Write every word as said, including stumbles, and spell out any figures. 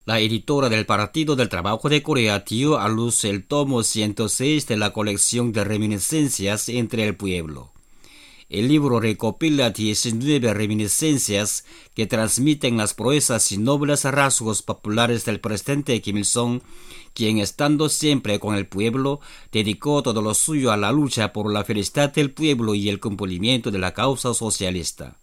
La editora del Partido del Trabajo de Corea dio a luz el tomo ciento seis de la colección de reminiscencias entre el pueblo. El libro recopila diecinueve reminiscencias que transmiten las proezas y nobles rasgos populares del presidente Kim Il-sung, quien, estando siempre con el pueblo, dedicó todo lo suyo a la lucha por la felicidad del pueblo y el cumplimiento de la causa socialista.